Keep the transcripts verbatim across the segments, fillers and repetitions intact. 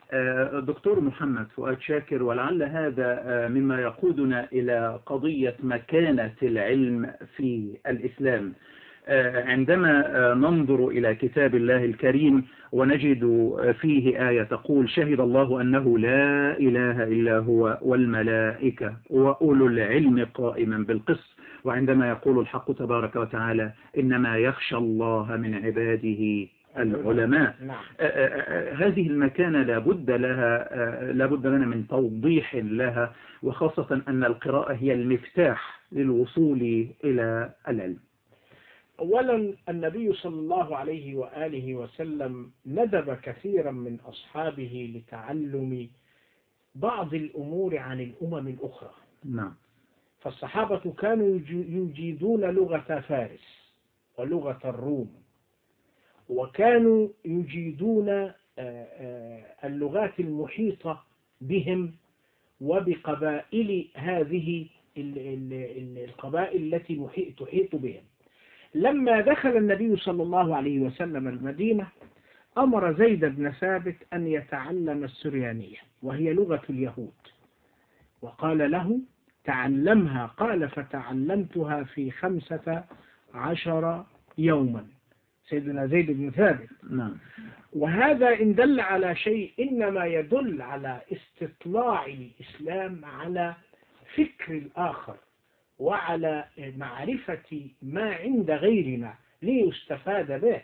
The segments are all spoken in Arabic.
دكتور محمد فؤاد شاكر، ولعل هذا مما يقودنا إلى قضية مكانة العلم في الإسلام. عندما ننظر إلى كتاب الله الكريم ونجد فيه آية تقول: شهد الله أنه لا إله إلا هو والملائكة وأولو العلم قائما بالقسط. وعندما يقول الحق تبارك وتعالى: إنما يخشى الله من عباده العلماء. نعم. هذه المكانة لابد لها لابد لنا من توضيح لها، وخاصة أن القراءة هي المفتاح للوصول إلى العلم. أولا، النبي صلى الله عليه وآله وسلم ندب كثيرا من أصحابه لتعلم بعض الأمور عن الأمم الأخرى. نعم. فالصحابة كانوا يجيدون لغة فارس ولغة الروم، وكانوا يجيدون اللغات المحيطة بهم وبقبائل هذه القبائل التي تحيط بهم. لما دخل النبي صلى الله عليه وسلم المدينة، أمر زيد بن ثابت أن يتعلم السريانية وهي لغة اليهود، وقال له: تعلمها. قال: فتعلمتها في خمسة عشر يوما. سيدنا زيد بن ثابت. نعم. وهذا إن دل على شيء إنما يدل على استطلاع الإسلام على فكر الآخر وعلى معرفة ما عند غيرنا ليستفاد به.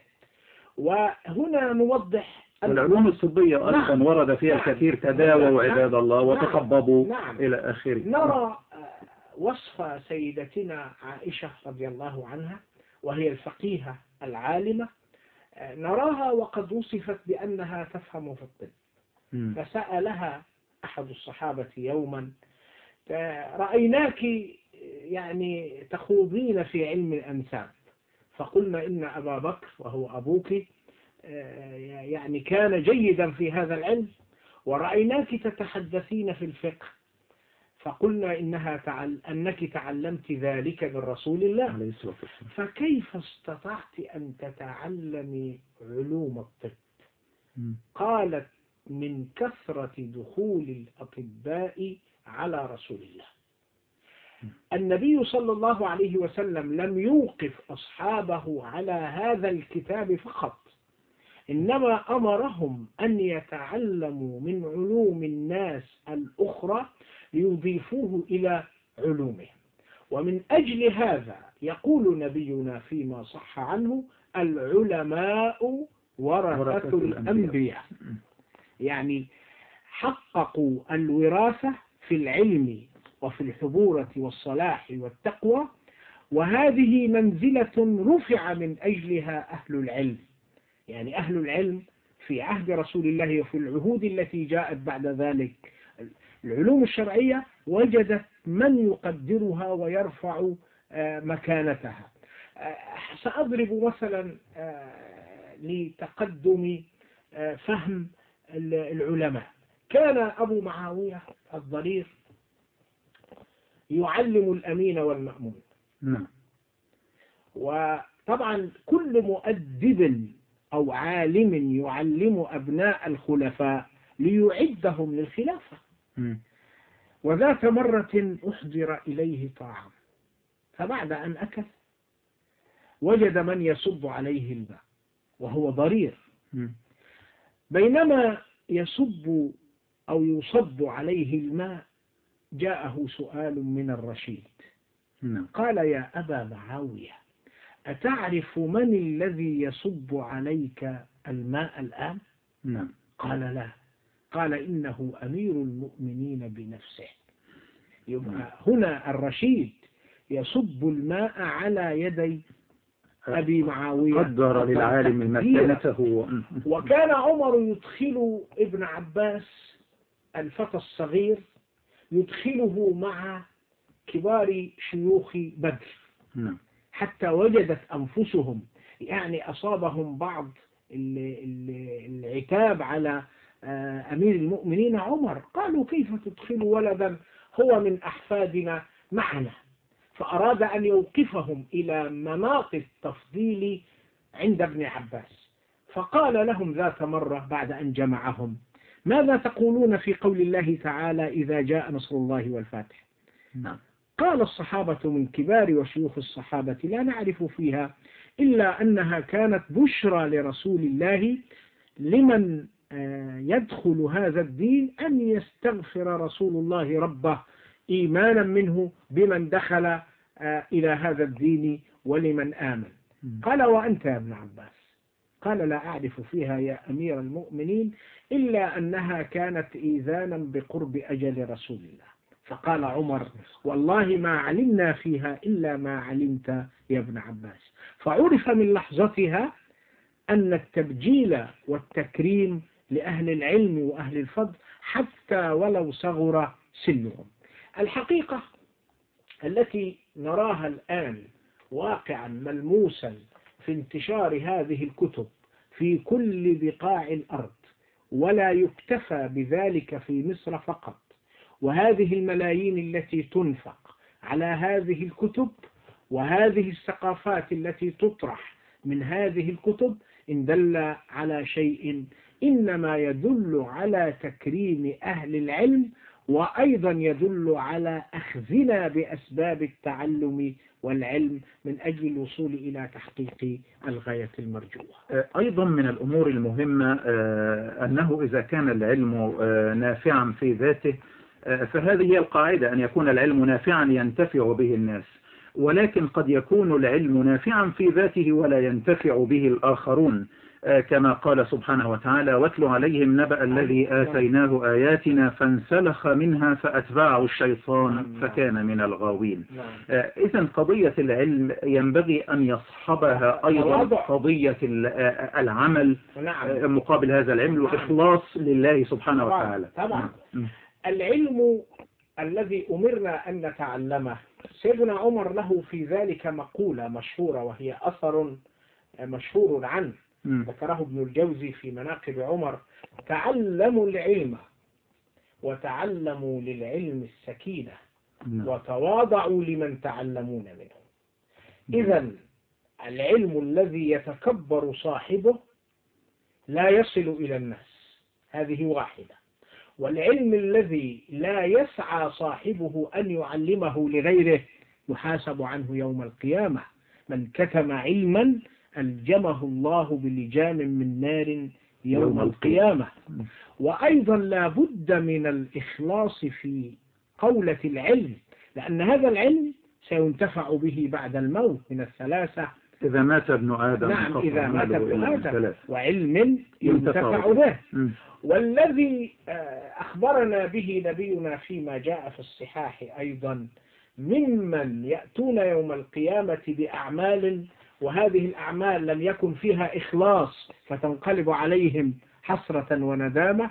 وهنا نوضح العلوم الطبية أيضا. نعم. ورد فيها نعم. الكثير: تداووا عباد نعم. الله وتخببوا. نعم. إلى آخره. نرى وصف سيدتنا عائشة رضي الله عنها، وهي الفقيهة العالمة، نراها وقد وصفت بأنها تفهم في الطب. م. فسألها أحد الصحابة يوما: رأيناك يعني تخوضين في علم الأنساب، فقلنا: إن أبا بكر وهو أبوك يعني كان جيدا في هذا العلم، ورأيناك تتحدثين في الفقه، فقلنا إنها تعل... أنك تعلمت ذلك من رسول الله، فكيف استطعت أن تتعلمي علوم الطب؟ م. قالت: من كثرة دخول الأطباء على رسول الله. م. النبي صلى الله عليه وسلم لم يوقف أصحابه على هذا الكتاب فقط، إنما أمرهم أن يتعلموا من علوم الناس الأخرى ليضيفوه إلى علومهم. ومن أجل هذا يقول نبينا فيما صح عنه: العلماء ورثة الأنبياء. يعني حققوا الوراثة في العلم وفي الحضورة والصلاح والتقوى، وهذه منزلة رفع من أجلها أهل العلم. يعني أهل العلم في عهد رسول الله وفي العهود التي جاءت بعد ذلك، العلوم الشرعية وجدت من يقدرها ويرفع مكانتها. سأضرب مثلا لتقدم فهم العلماء. كان أبو معاوية الضرير يعلم الأمين والمأمون. نعم. وطبعا كل مؤدب أو عالم يعلم أبناء الخلفاء ليعدهم للخلافة. م. وذات مرة أحضر إليه طعام، فبعد أن أكل وجد من يصب عليه الماء وهو ضرير. م. بينما يصب أو يصب عليه الماء جاءه سؤال من الرشيد. م. قال: يا أبا معاوية، أتعرف من الذي يصب عليك الماء الآن؟ م. قال: لا. قال: إنه أمير المؤمنين بنفسه. يبقى هنا الرشيد يصب الماء على يدي أبي معاوية. قدر للعالم مكانته. وكان عمر يدخل ابن عباس الفتى الصغير، يدخله مع كبار شيوخ بدر، حتى وجدت أنفسهم يعني أصابهم بعض العتاب على أمير المؤمنين عمر. قالوا: كيف تدخل ولدا هو من أحفادنا معنا؟ فأراد أن يوقفهم إلى مناط التفضيل عند ابن عباس. فقال لهم ذات مرة بعد أن جمعهم: ماذا تقولون في قول الله تعالى إذا جاء نصر الله والفتح؟ نعم. قال الصحابة من كبار وشيوخ الصحابة لا نعرف فيها إلا أنها كانت بشرى لرسول الله لمن يدخل هذا الدين أن يستغفر رسول الله ربه إيمانا منه بمن دخل إلى هذا الدين ولمن آمن. قال وأنت يا ابن عباس؟ قال لا أعرف فيها يا أمير المؤمنين إلا أنها كانت إيذانا بقرب أجل رسول الله. فقال عمر والله ما علمنا فيها إلا ما علمت يا ابن عباس. فعرف من لحظتها أن التبجيل والتكريم لأهل العلم وأهل الفضل حتى ولو صغر سنهم. الحقيقة التي نراها الآن واقعا ملموسا في انتشار هذه الكتب في كل بقاع الأرض، ولا يكتفى بذلك في مصر فقط، وهذه الملايين التي تنفق على هذه الكتب وهذه الثقافات التي تطرح من هذه الكتب إن دل على شيء إنما يدل على تكريم أهل العلم، وأيضا يدل على أخذنا بأسباب التعلم والعلم من أجل الوصول إلى تحقيق الغاية المرجوة. أيضا من الأمور المهمة أنه إذا كان العلم نافعا في ذاته فهذه هي القاعدة، أن يكون العلم نافعا ينتفع به الناس، ولكن قد يكون العلم نافعا في ذاته ولا ينتفع به الآخرون، كما قال سبحانه وتعالى واتل عليهم نبأ الذي آتيناه آياتنا فانسلخ منها فأتبعه الشيطان فكان من الغاوين. إذن قضية العلم ينبغي أن يصحبها أيضا قضية العمل مقابل هذا العلم والإخلاص لله سبحانه وتعالى. طبعا العلم الذي أمرنا أن نتعلمه، سيدنا عمر له في ذلك مقولة مشهورة وهي أثر مشهور عنه ذكره ابن الجوزي في مناقب عمر: تعلموا العلم وتعلموا للعلم السكينة وتواضعوا لمن تعلمون منه. إذن العلم الذي يتكبر صاحبه لا يصل إلى الناس، هذه واحدة. والعلم الذي لا يسعى صاحبه أن يعلمه لغيره يحاسب عنه يوم القيامة. من كتم علما ألجمه الله بلجام من نار يوم القيامة. وأيضا لا بد من الإخلاص في قولة العلم، لأن هذا العلم سينتفع به بعد الموت من الثلاثة: إذا مات ابن آدم نعم إذا مات ابن آدم، وعلم ينتفع به. والذي أخبرنا به نبينا فيما جاء في الصحاح أيضا ممن يأتون يوم القيامة بأعمال وهذه الأعمال لم يكن فيها إخلاص فتنقلب عليهم حسرة وندامة،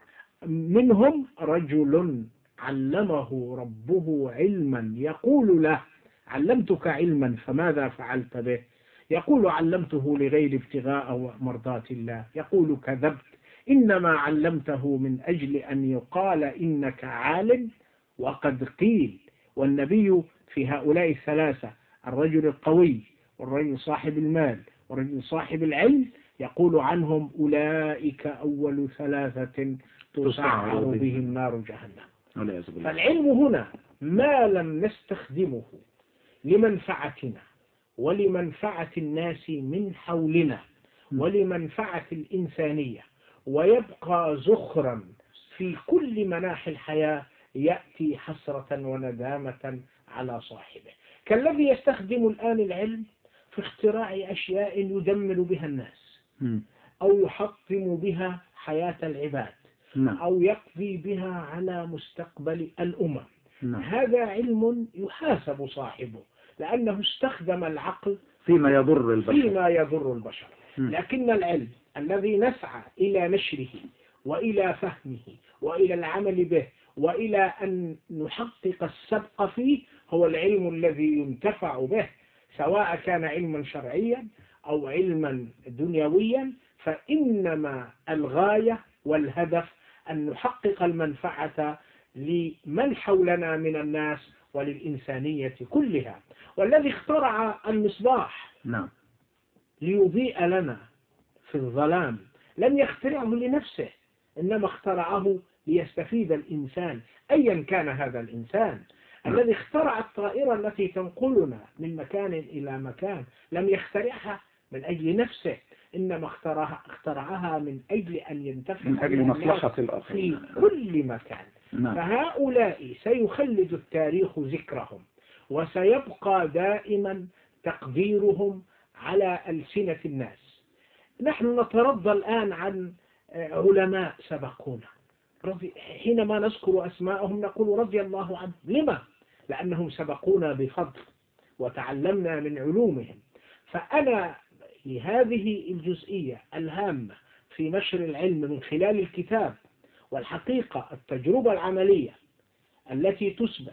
منهم رجل علمه ربه علما يقول له علمتك علما فماذا فعلت به؟ يقول علمته لغير ابتغاء مرضات الله. يقول كذبت، إنما علمته من أجل أن يقال إنك عالم وقد قيل. والنبي في هؤلاء الثلاثة، الرجل القوي والرجل صاحب المال والرجل صاحب العلم، يقول عنهم أولئك أول ثلاثة تسعر بهم نار جهنم. فالعلم هنا ما لم نستخدمه لمنفعتنا ولمنفعة الناس من حولنا ولمنفعة الإنسانية ويبقى زخرا في كل مناحي الحياة، يأتي حسرة وندامة على صاحبه، كالذي يستخدم الآن العلم في اختراع أشياء يدمر بها الناس أو يحطم بها حياة العباد أو يقضي بها على مستقبل الأمم. هذا علم يحاسب صاحبه لأنه استخدم العقل فيما يضر البشر, فيما يضر البشر. لكن العلم الذي نسعى إلى نشره وإلى فهمه وإلى العمل به وإلى أن نحقق السبق فيه هو العلم الذي ينتفع به، سواء كان علما شرعيا أو علما دنيويا، فإنما الغاية والهدف أن نحقق المنفعة لمن حولنا من الناس وللإنسانية كلها. والذي اخترع المصباح نعم ليضيء لنا في الظلام لم يخترعه لنفسه، إنما اخترعه ليستفيد الإنسان أيا كان هذا الإنسان. الذي اخترع الطائرة التي تنقلنا من مكان إلى مكان لم يخترعها من أجل نفسه، إنما اخترعها, اخترعها من أجل أن ينتفع من أجل مصلحة الآخرين في كل مكان. نعم. فهؤلاء سيخلد التاريخ ذكرهم، وسيبقى دائما تقديرهم على ألسنة الناس. نحن نترضى الآن عن علماء سبقونا، حينما نذكر أسماءهم نقول رضي الله عنهم. لما؟ لأنهم سبقونا بفضل وتعلمنا من علومهم. فأنا لهذه الجزئية الهامة في نشر العلم من خلال الكتاب والحقيقة التجربة العملية التي تثبت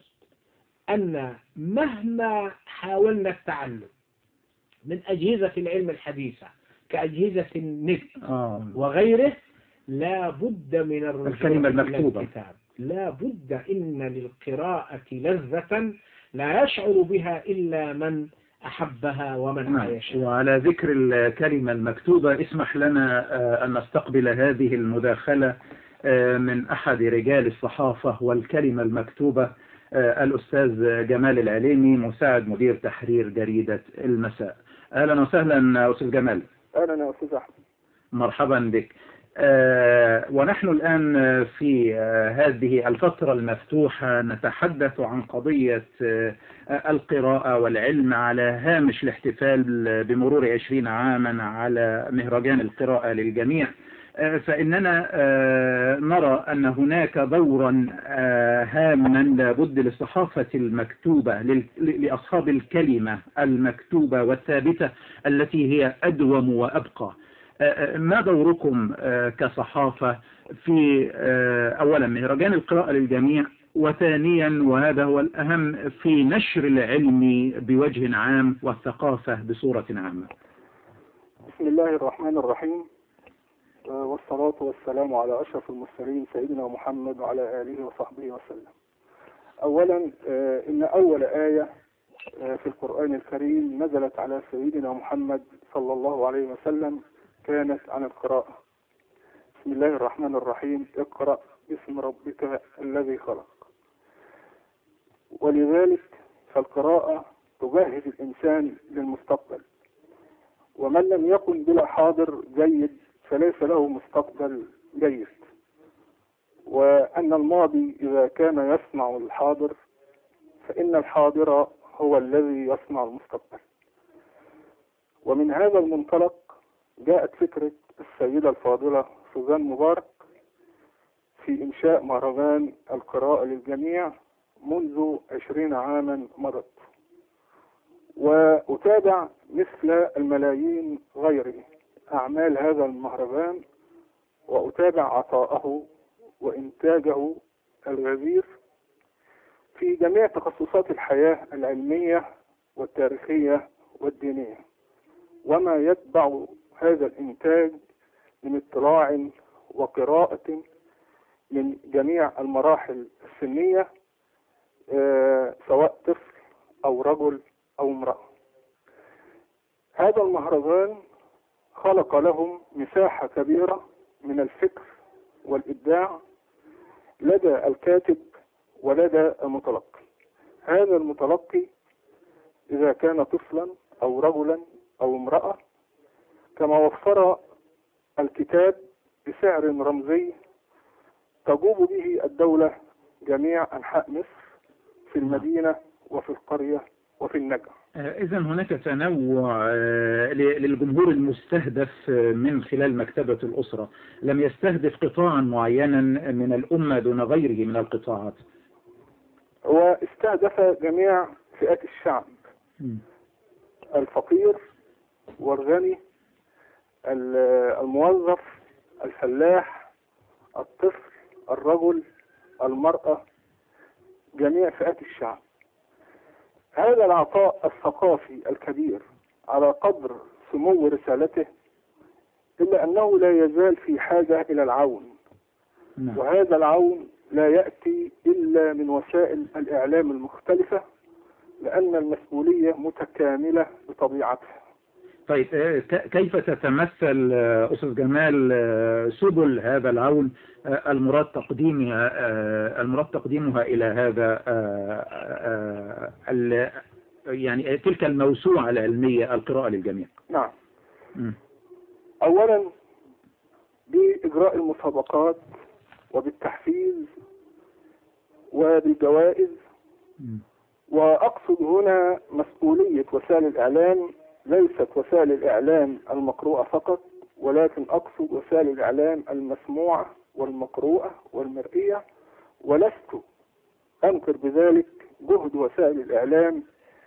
أن مهما حاولنا التعلم من أجهزة العلم الحديثة كأجهزة النت آه. وغيره لا بد من الكلمة المكتوبة. الكتاب لا بد إن للقراءة لذة لا يشعر بها إلا من أحبها ومن عايشها. وعلى ذكر الكلمة المكتوبة اسمح لنا أن نستقبل هذه المداخلة من أحد رجال الصحافة والكلمة المكتوبة، الأستاذ جمال العليمي مساعد مدير تحرير جريدة المساء. أهلا وسهلا أستاذ جمال. أهلا يا أستاذ أحمد. مرحبا بك. آه ونحن الآن في آه هذه الفترة المفتوحة نتحدث عن قضية آه القراءة والعلم على هامش الاحتفال بمرور عشرين عاما على مهرجان القراءة للجميع. آه فإننا آه نرى أن هناك دورا آه هاما لابد للصحافة المكتوبة لأصحاب الكلمة المكتوبة والثابتة التي هي أدوم وأبقى. ما دوركم كصحافة في أولا مهرجان القراءة للجميع، وثانيا وهذا هو الأهم في نشر العلم بوجه عام والثقافة بصورة عامة؟ بسم الله الرحمن الرحيم، والصلاة والسلام على أشرف المرسلين سيدنا محمد وعلى آله وصحبه وسلم. أولا إن أول آية في القرآن الكريم نزلت على سيدنا محمد صلى الله عليه وسلم كانت عن القراءة. بسم الله الرحمن الرحيم، اقرأ باسم ربك الذي خلق. ولذلك فالقراءة تجهز الإنسان للمستقبل، ومن لم يكن بلا حاضر جيد فليس له مستقبل جيد. وأن الماضي إذا كان يصنع الحاضر فإن الحاضر هو الذي يصنع المستقبل. ومن هذا المنطلق جاءت فكرة السيدة الفاضلة سوزان مبارك في إنشاء مهرجان القراءة للجميع منذ عشرين عاما مضت، وأتابع مثل الملايين غيره أعمال هذا المهرجان، وأتابع عطاءه وإنتاجه الغزير في جميع تخصصات الحياة العلمية والتاريخية والدينية، وما يتبع هذا الإنتاج من اطلاع وقراءة من جميع المراحل السنية، آه سواء طفل أو رجل أو امرأة. هذا المهرجان خلق لهم مساحة كبيرة من الفكر والإبداع لدى الكاتب ولدى المتلقي. هذا المتلقي إذا كان طفلا أو رجلا أو امرأة، كما وفر الكتاب بسعر رمزي تجوب به الدولة جميع أنحاء مصر في المدينة وفي القرية وفي النجع. إذن هناك تنوع للجمهور المستهدف من خلال مكتبة الأسرة، لم يستهدف قطاعا معينا من الأمة دون غيره من القطاعات. هو استهدف جميع فئات الشعب، م. الفقير والغني، الموظف، الفلاح، الطفل، الرجل، المرأة، جميع فئات الشعب. هذا العطاء الثقافي الكبير على قدر سمو رسالته، إلا أنه لا يزال في حاجة إلى العون، نعم. وهذا العون لا يأتي إلا من وسائل الإعلام المختلفة، لأن المسؤولية متكاملة بطبيعتها. طيب كيف تتمثل أستاذ جمال سبل هذا العون المراد تقديمها المراد تقديمها إلى هذا يعني تلك الموسوعة العلمية القراءة للجميع؟ نعم. م. أولا بإجراء المسابقات وبالتحفيز وبالجوائز، وأقصد هنا مسؤولية وسائل الإعلام، ليست وسائل الإعلام المقروءة فقط، ولكن أقصد وسائل الإعلام المسموعة والمقروءة والمرئية. ولست أنكر بذلك جهد وسائل الإعلام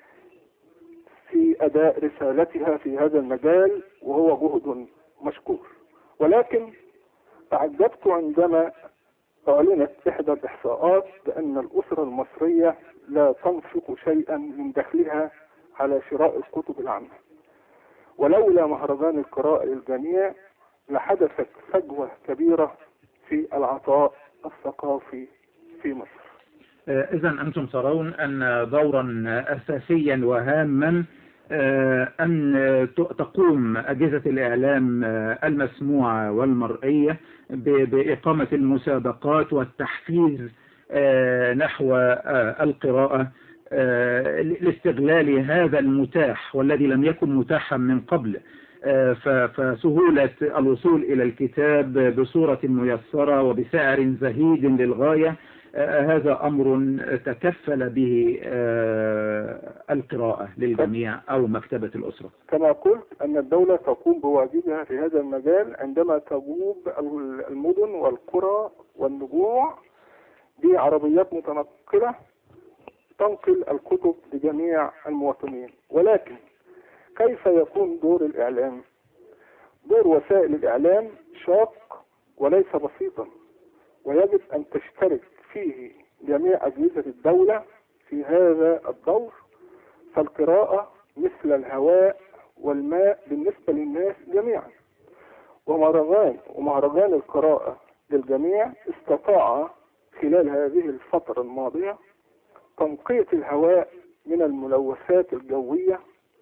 في أداء رسالتها في هذا المجال، وهو جهد مشكور. ولكن تعجبت عندما أعلنت إحدى الإحصاءات بأن الأسرة المصرية لا تنفق شيئا من دخلها على شراء الكتب العامة، ولولا مهرجان القراءة للجميع لحدثت فجوة كبيرة في العطاء الثقافي في مصر. إذا أنتم ترون أن دورا أساسيا وهاما أن تقوم أجهزة الإعلام المسموعة والمرئية بإقامة المسابقات والتحفيز نحو القراءة لاستغلال هذا المتاح والذي لم يكن متاحا من قبل، فسهولة الوصول إلى الكتاب بصورة ميسرة وبسعر زهيد للغاية، هذا أمر تكفل به القراءة للجميع أو مكتبة الأسرة. كما قلت أن الدولة تقوم بواجبها في هذا المجال عندما تجوب المدن والقرى والنجوع بعربيات متنقلة تنقل الكتب لجميع المواطنين. ولكن كيف يكون دور الإعلام؟ دور وسائل الإعلام شاق وليس بسيطا، ويجب أن تشترك فيه جميع أجهزة الدولة في هذا الدور، فالقراءة مثل الهواء والماء بالنسبة للناس جميعا. ومهرجان ومهرجان القراءة للجميع استطاع خلال هذه الفترة الماضية تنقية الهواء من الملوثات الجوية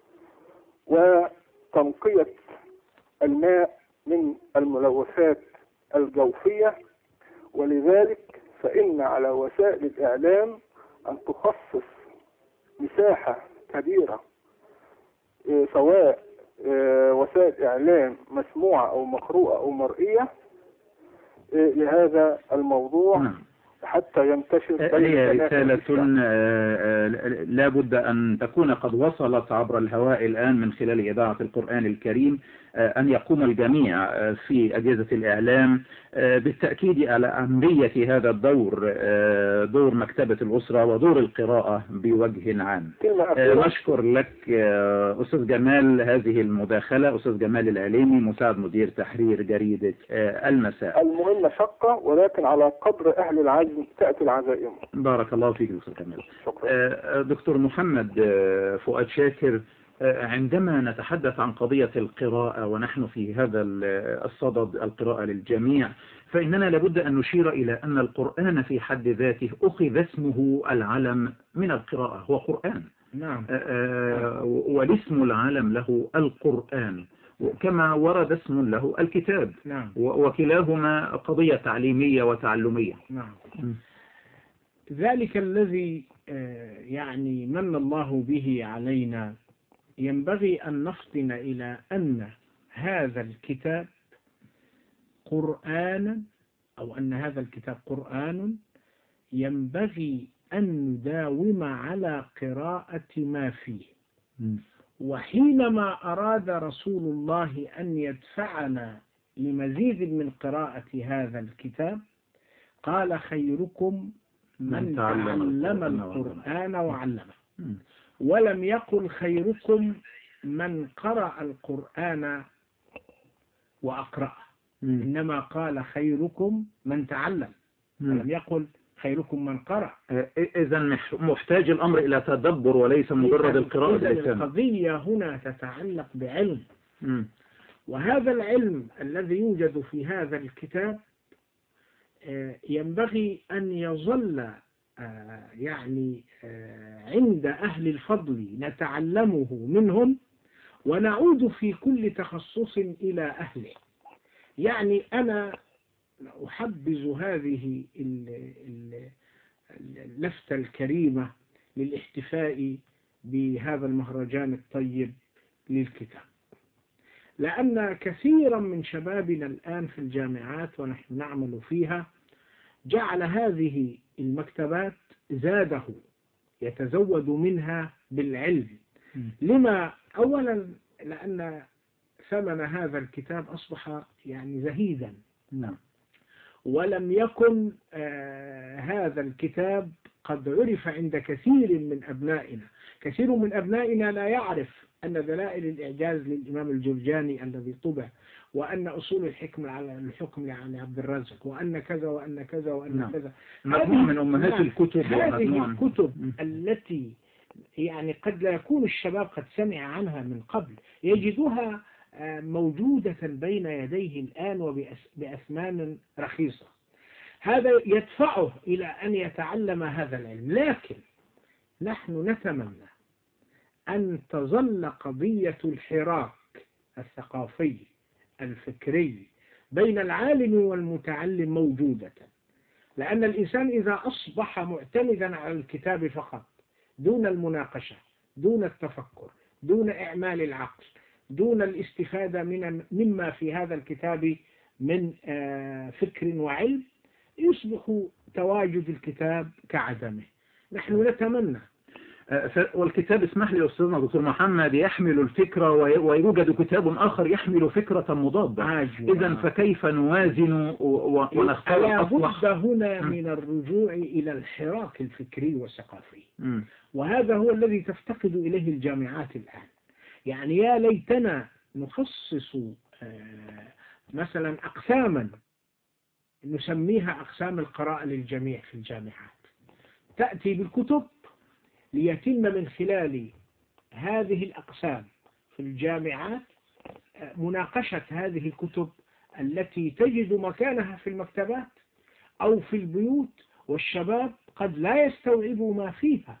وتنقية الماء من الملوثات الجوفية. ولذلك فإن على وسائل الإعلام أن تخصص مساحة كبيرة، سواء وسائل إعلام مسموعة أو مقروءة أو مرئية، لهذا الموضوع حتى ينتشر. هي رسالة لا بد أن تكون قد وصلت عبر الهواء الآن من خلال إذاعة القرآن الكريم، أن يقوم الجميع في أجهزة الإعلام بالتأكيد على أهمية هذا الدور، دور مكتبة الأسرة ودور القراءة بوجه عام. نشكر لك أستاذ جمال هذه المداخلة، أستاذ جمال العليمي مساعد مدير تحرير جريدة المساء. المهمة شقة ولكن على قدر أهل العزم تأتي العزائم. بارك الله فيك أستاذ جمال. شكرا. دكتور محمد فؤاد شاكر، عندما نتحدث عن قضية القراءة ونحن في هذا الصدد القراءة للجميع، فإننا لابد أن نشير إلى أن القرآن في حد ذاته أخذ اسمه العلم من القراءة، هو قرآن. نعم. والاسم العلم له القرآن، كما ورد اسم له الكتاب. نعم. وكلاهما قضية تعليمية وتعلمية. نعم. ذلك الذي يعني من الله به علينا ينبغي أن نفطن إلى أن هذا الكتاب قرآن، أو أن هذا الكتاب قرآن ينبغي أن نداوم على قراءة ما فيه. وحينما أراد رسول الله أن يدفعنا لمزيد من قراءة هذا الكتاب قال: خيركم من تعلم القرآن وعلمه. ولم يقل خيركم من قرأ القرآن وأقرأه، إنما قال خيركم من تعلم، ولم يقل خيركم من قرأ. إذن محتاج الأمر إلى تدبر وليس مجرد القراءة باللسان. القضية هنا تتعلق بعلم، وهذا العلم الذي يوجد في هذا الكتاب ينبغي أن يظل يعني عند أهل الفضل نتعلمه منهم، ونعود في كل تخصص إلى أهله. يعني أنا أحبذ هذه اللفتة الكريمة للاحتفاء بهذا المهرجان الطيب للكتاب، لأن كثيرا من شبابنا الآن في الجامعات ونحن نعمل فيها جعل هذه المكتبات زاده يتزود منها بالعلم. لما؟ أولا لأن ثمن هذا الكتاب أصبح يعني زهيدا. نعم. ولم يكن آه هذا الكتاب قد عرف عند كثير من أبنائنا. كثير من أبنائنا لا يعرف أن دلائل الإعجاز للإمام الجرجاني الذي طبع، وأن أصول الحكم على الحكم يعني عبد الرازق، وأن كذا وأن كذا وأن نعم. كذا. مجموعة من أمهات نعم. الكتب. هذه الكتب التي يعني قد لا يكون الشباب قد سمع عنها من قبل يجدوها موجودة بين يديه الآن وبأثمان رخيصة. هذا يدفعه إلى أن يتعلم هذا العلم. لكن نحن نتمنى أن تظل قضية الحراك الثقافي الفكري بين العالم والمتعلم موجودة، لأن الإنسان إذا أصبح معتمدا على الكتاب فقط دون المناقشة، دون التفكر، دون إعمال العقل، دون الاستفادة من مما في هذا الكتاب من فكر وعلم، يصبح تواجد الكتاب كعدمه. نحن نتمنى. والكتاب، اسمح لي أستاذنا دكتور محمد، يحمل الفكرة ويوجد كتاب آخر يحمل فكرة مضادة. إذا فكيف نوازن ونختار الأصلح؟ لابد هنا من الرجوع إلى الحراك الفكري والثقافي، وهذا هو الذي تفتقد إليه الجامعات الآن. يعني يا ليتنا نخصص مثلا أقساما نسميها أقسام القراءة للجميع في الجامعات، تأتي بالكتب ليتم من خلال هذه الأقسام في الجامعات مناقشة هذه الكتب التي تجد مكانها في المكتبات أو في البيوت، والشباب قد لا يستوعبوا ما فيها.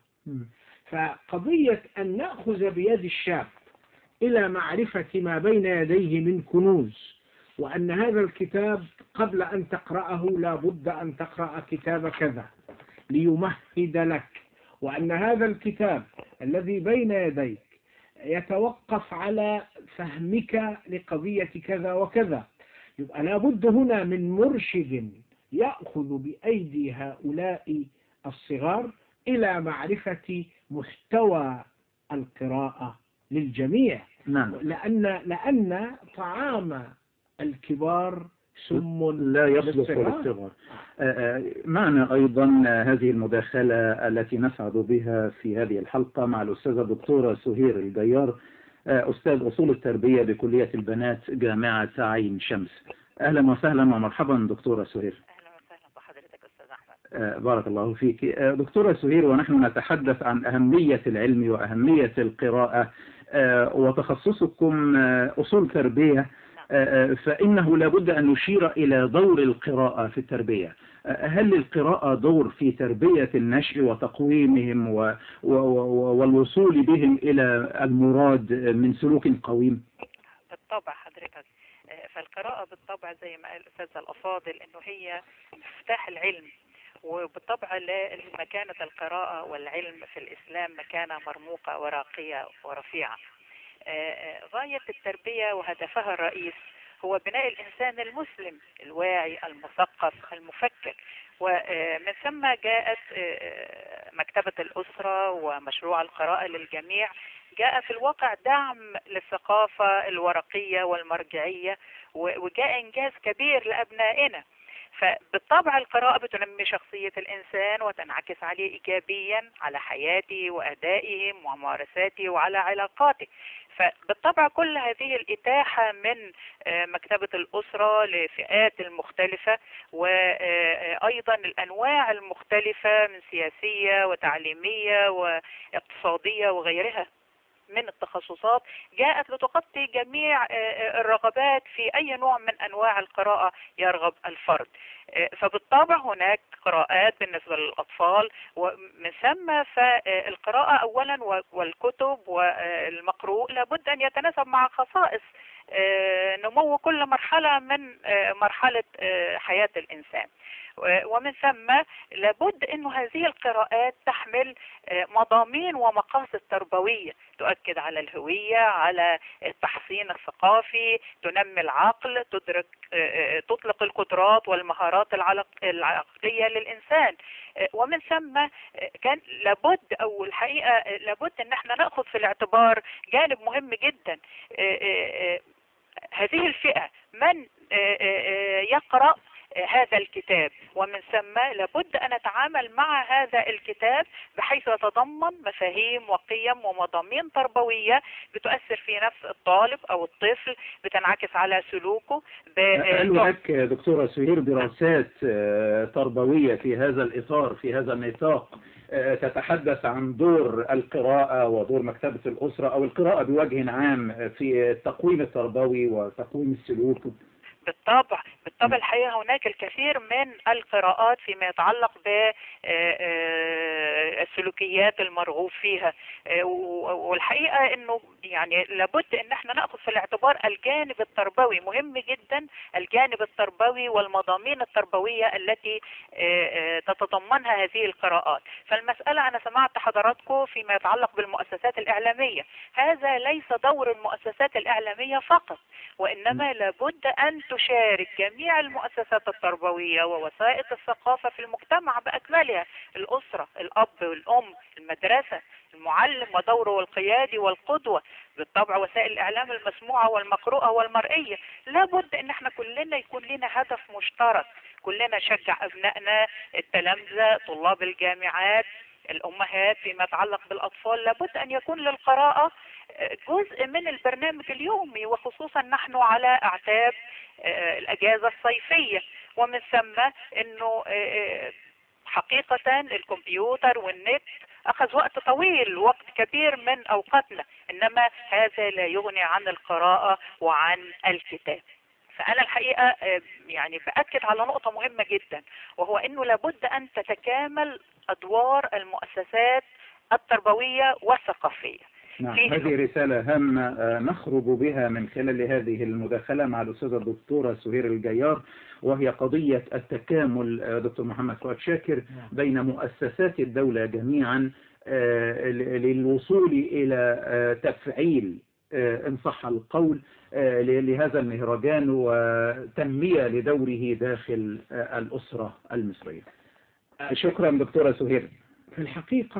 فقضية أن نأخذ بيد الشاب إلى معرفة ما بين يديه من كنوز، وأن هذا الكتاب قبل أن تقرأه لا بد أن تقرأ كتاب كذا ليمهد لك، وأن هذا الكتاب الذي بين يديك يتوقف على فهمك لقضية كذا وكذا. يبقى لا بد هنا من مرشد يأخذ بأيدي هؤلاء الصغار إلى معرفة محتوى القراءة للجميع. نعم. لأن لأن طعام الكبار سم لا يصلح للصغار. معنا أيضا هذه المداخلة التي نسعد بها في هذه الحلقة مع الأستاذة الدكتورة سهير الجيار، أستاذ أصول التربية بكلية البنات جامعة عين شمس. أهلا وسهلا ومرحبا دكتورة سهير. أهلا وسهلا بحضرتك أستاذ أحمد. بارك الله فيك. دكتورة سهير، ونحن نتحدث عن أهمية العلم وأهمية القراءة وتخصصكم أصول تربية، فإنه لابد أن نشير إلى دور القراءة في التربية. هل للقراءة دور في تربية النشء وتقويمهم و... و... والوصول بهم إلى المراد من سلوك قويم؟ بالطبع حضرتك، فالقراءة بالطبع زي ما قال الأستاذ الأفاضل إنه هي مفتاح العلم، وبالطبع مكانة القراءة والعلم في الإسلام مكانة مرموقة وراقية ورفيعة. غاية التربية وهدفها الرئيس هو بناء الإنسان المسلم الواعي المثقف المفكر، ومن ثم جاءت مكتبة الأسرة ومشروع القراءة للجميع، جاء في الواقع دعم للثقافة الورقية والمرجعية، وجاء إنجاز كبير لأبنائنا. فبالطبع القراءة بتنمي شخصية الإنسان وتنعكس عليه إيجابيا على حياته وأدائهم وممارساته وعلى علاقاته. فبالطبع كل هذه الإتاحة من مكتبة الأسرة لفئات المختلفة، وأيضا الأنواع المختلفة من سياسية وتعليمية واقتصادية وغيرها، من التخصصات جاءت لتغطي جميع الرغبات في أي نوع من أنواع القراءة يرغب الفرد. فبالطبع هناك قراءات بالنسبة للأطفال، ومن ثم فالقراءة أولا والكتب والمقروء لابد أن يتناسب مع خصائص نمو كل مرحلة من مرحلة حياة الإنسان. ومن ثم لابد أن هذه القراءات تحمل مضامين ومقاصد تربوية تؤكد على الهوية، على التحصين الثقافي، تنمي العقل، تدرك تطلق القدرات والمهارات العقلية للإنسان. ومن ثم كان لابد أو الحقيقة لابد أن احنا نأخذ في الاعتبار جانب مهم جدا. هذه الفئة من يقرأ هذا الكتاب، ومن ثم لابد أن نتعامل مع هذا الكتاب بحيث يتضمن مفاهيم وقيم ومضامين تربوية بتؤثر في نفس الطالب أو الطفل، بتنعكس على سلوكه. هل هناك دكتورة سهير دراسات تربوية في هذا الإطار في هذا النطاق تتحدث عن دور القراءة ودور مكتبة الأسرة أو القراءة بوجه عام في التقويم التربوي وتقويم السلوك؟ بالطبع بالطبع الحقيقة هناك الكثير من القراءات فيما يتعلق بالسلوكيات المرغوب فيها، والحقيقة انه يعني لابد ان احنا نأخذ في الاعتبار الجانب التربوي مهم جدا، الجانب التربوي والمضامين التربوية التي تتضمنها هذه القراءات. فالمسألة انا سمعت حضراتكم فيما يتعلق بالمؤسسات الإعلامية، هذا ليس دور المؤسسات الإعلامية فقط، وإنما لابد أن تشارك جميع المؤسسات التربوية ووسائل الثقافة في المجتمع بأكملها، الأسرة، الأب والأم، المدرسة، المعلم ودوره القيادي والقدوة، بالطبع وسائل الإعلام المسموعة والمقروءة والمرئية. لابد أن احنا كلنا يكون لنا هدف مشترك، كلنا نشجع أبنائنا، التلامذة، طلاب الجامعات، الأمهات فيما يتعلق بالأطفال. لابد أن يكون للقراءة جزء من البرنامج اليومي، وخصوصا نحن على أعتاب الأجازة الصيفية. ومن ثم أنه حقيقة الكمبيوتر والنت أخذ وقت طويل، وقت كبير من أوقاتنا، إنما هذا لا يغني عن القراءة وعن الكتاب. فأنا الحقيقة يعني بأكد على نقطة مهمة جدا، وهو أنه لابد أن تتكامل أدوار المؤسسات التربوية والثقافية. نعم، هذه رسالة هامة نخرج بها من خلال هذه المداخلة مع الأستاذة الدكتورة سهير الجيار، وهي قضية التكامل دكتور محمد فؤاد شاكر بين مؤسسات الدولة جميعا للوصول إلى تفعيل إن صح القول لهذا المهرجان وتنمية لدوره داخل الأسرة المصرية. شكرا دكتورة سهير. في الحقيقة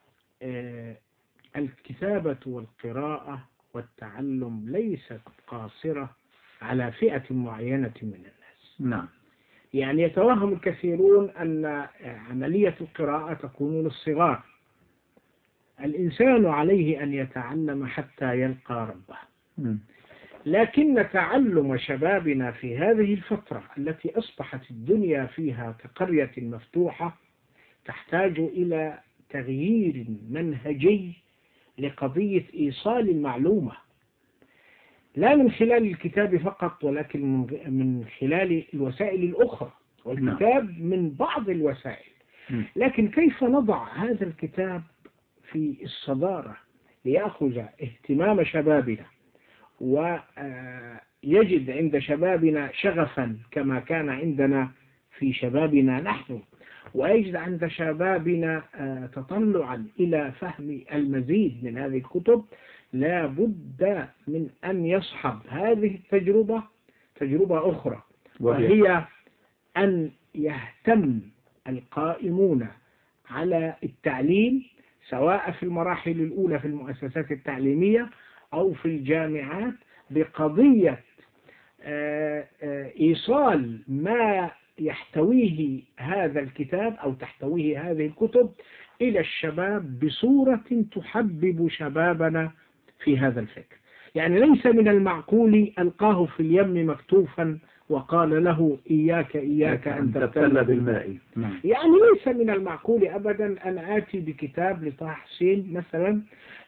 الكتابة والقراءة والتعلم ليست قاصرة على فئة معينة من الناس. نعم. يعني يتوهم الكثيرون أن عملية القراءة تكون للصغار. الإنسان عليه أن يتعلم حتى يلقى ربه. م. لكن تعلم شبابنا في هذه الفترة التي أصبحت الدنيا فيها كقرية مفتوحة تحتاج إلى تغيير منهجي لقضية إيصال المعلومة، لا من خلال الكتاب فقط ولكن من خلال الوسائل الأخرى، والكتاب من بعض الوسائل. لكن كيف نضع هذا الكتاب في الصدارة ليأخذ اهتمام شبابنا ويجد عند شبابنا شغفا كما كان عندنا في شبابنا نحن، ويجد عند شبابنا تطلعا إلى فهم المزيد من هذه الكتب. لا بد من أن يصحب هذه التجربة تجربة أخرى، وهي أن يهتم القائمون على التعليم سواء في المراحل الأولى في المؤسسات التعليمية أو في الجامعات بقضية إيصال ما يحتويه هذا الكتاب أو تحتويه هذه الكتب إلى الشباب بصورة تحبب شبابنا في هذا الفكر. يعني ليس من المعقول ألقاه في اليم مكتوفا وقال له إياك إياك أن تبتل بالماء. يعني ليس من المعقول أبدا أن آتي بكتاب لطه حسين مثلا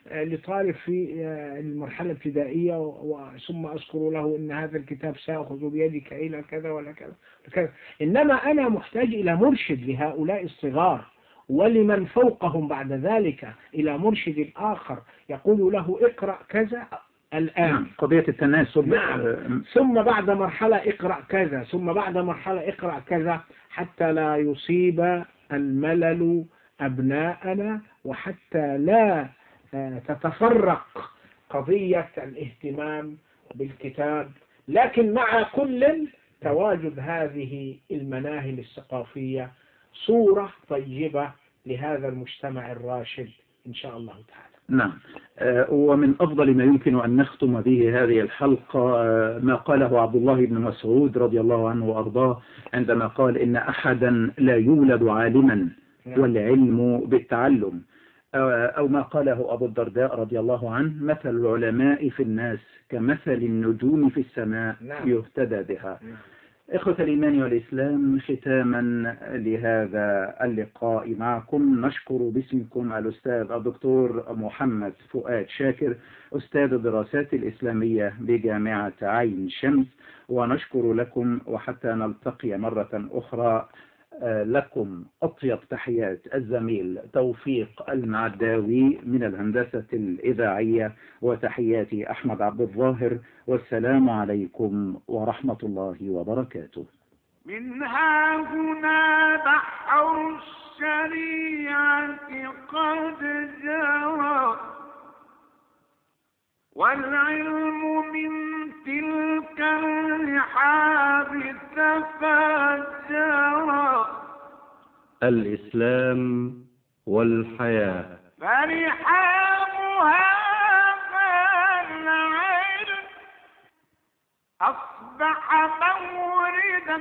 لطالب في المرحلة الابتدائية ثم أذكر له إن هذا الكتاب سأخذ بيدك إلى كذا ولا كذا كذا. إنما أنا محتاج إلى مرشد لهؤلاء الصغار، ولمن فوقهم بعد ذلك إلى مرشد آخر يقول له اقرأ كذا الآن، قضية التناسب. نعم. ثم بعد مرحلة اقرأ كذا، ثم بعد مرحلة اقرأ كذا، حتى لا يصيب الملل أبناءنا، وحتى لا تتفرق قضية الاهتمام بالكتاب. لكن مع كل تواجد هذه المناهل الثقافية صورة طيبة لهذا المجتمع الراشد إن شاء الله تعالى. نعم. ومن أفضل ما يمكن أن نختم به هذه الحلقة ما قاله عبد الله بن مسعود رضي الله عنه وأرضاه عندما قال إن أحدا لا يولد عالما والعلم بالتعلم، أو ما قاله أبو الدرداء رضي الله عنه مثل العلماء في الناس كمثل النجوم في السماء يهتدى بها. إخوة الإيمان والإسلام، ختاما لهذا اللقاء معكم نشكر باسمكم الأستاذ الدكتور محمد فؤاد شاكر أستاذ الدراسات الإسلامية بجامعة عين شمس، ونشكر لكم وحتى نلتقي مرة أخرى لكم أطيب تحيات الزميل توفيق المعداوي من الهندسة الإذاعية، وتحياتي أحمد عبد الظاهر، والسلام عليكم ورحمة الله وبركاته. منها هنا بحر الشريعة قد جرى، والعلم من تلك الرحاب تفجرا. الإسلام والحياة فرحاب هذا العلم أصبح موردا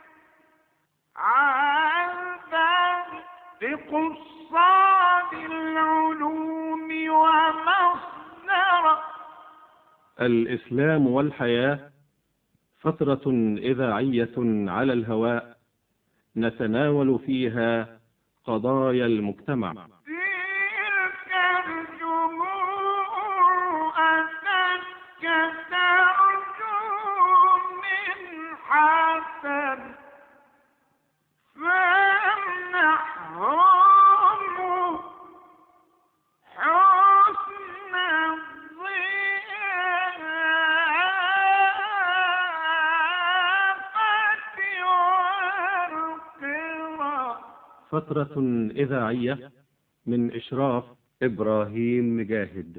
عذبا لقصاد العلوم ومصدرا. الإسلام والحياة فترة إذاعية على الهواء نتناول فيها قضايا المجتمع. تلك الجموع أتتك ترجو من حسن فامنحهم حسن فترة إذاعية من إشراف إبراهيم مجاهد.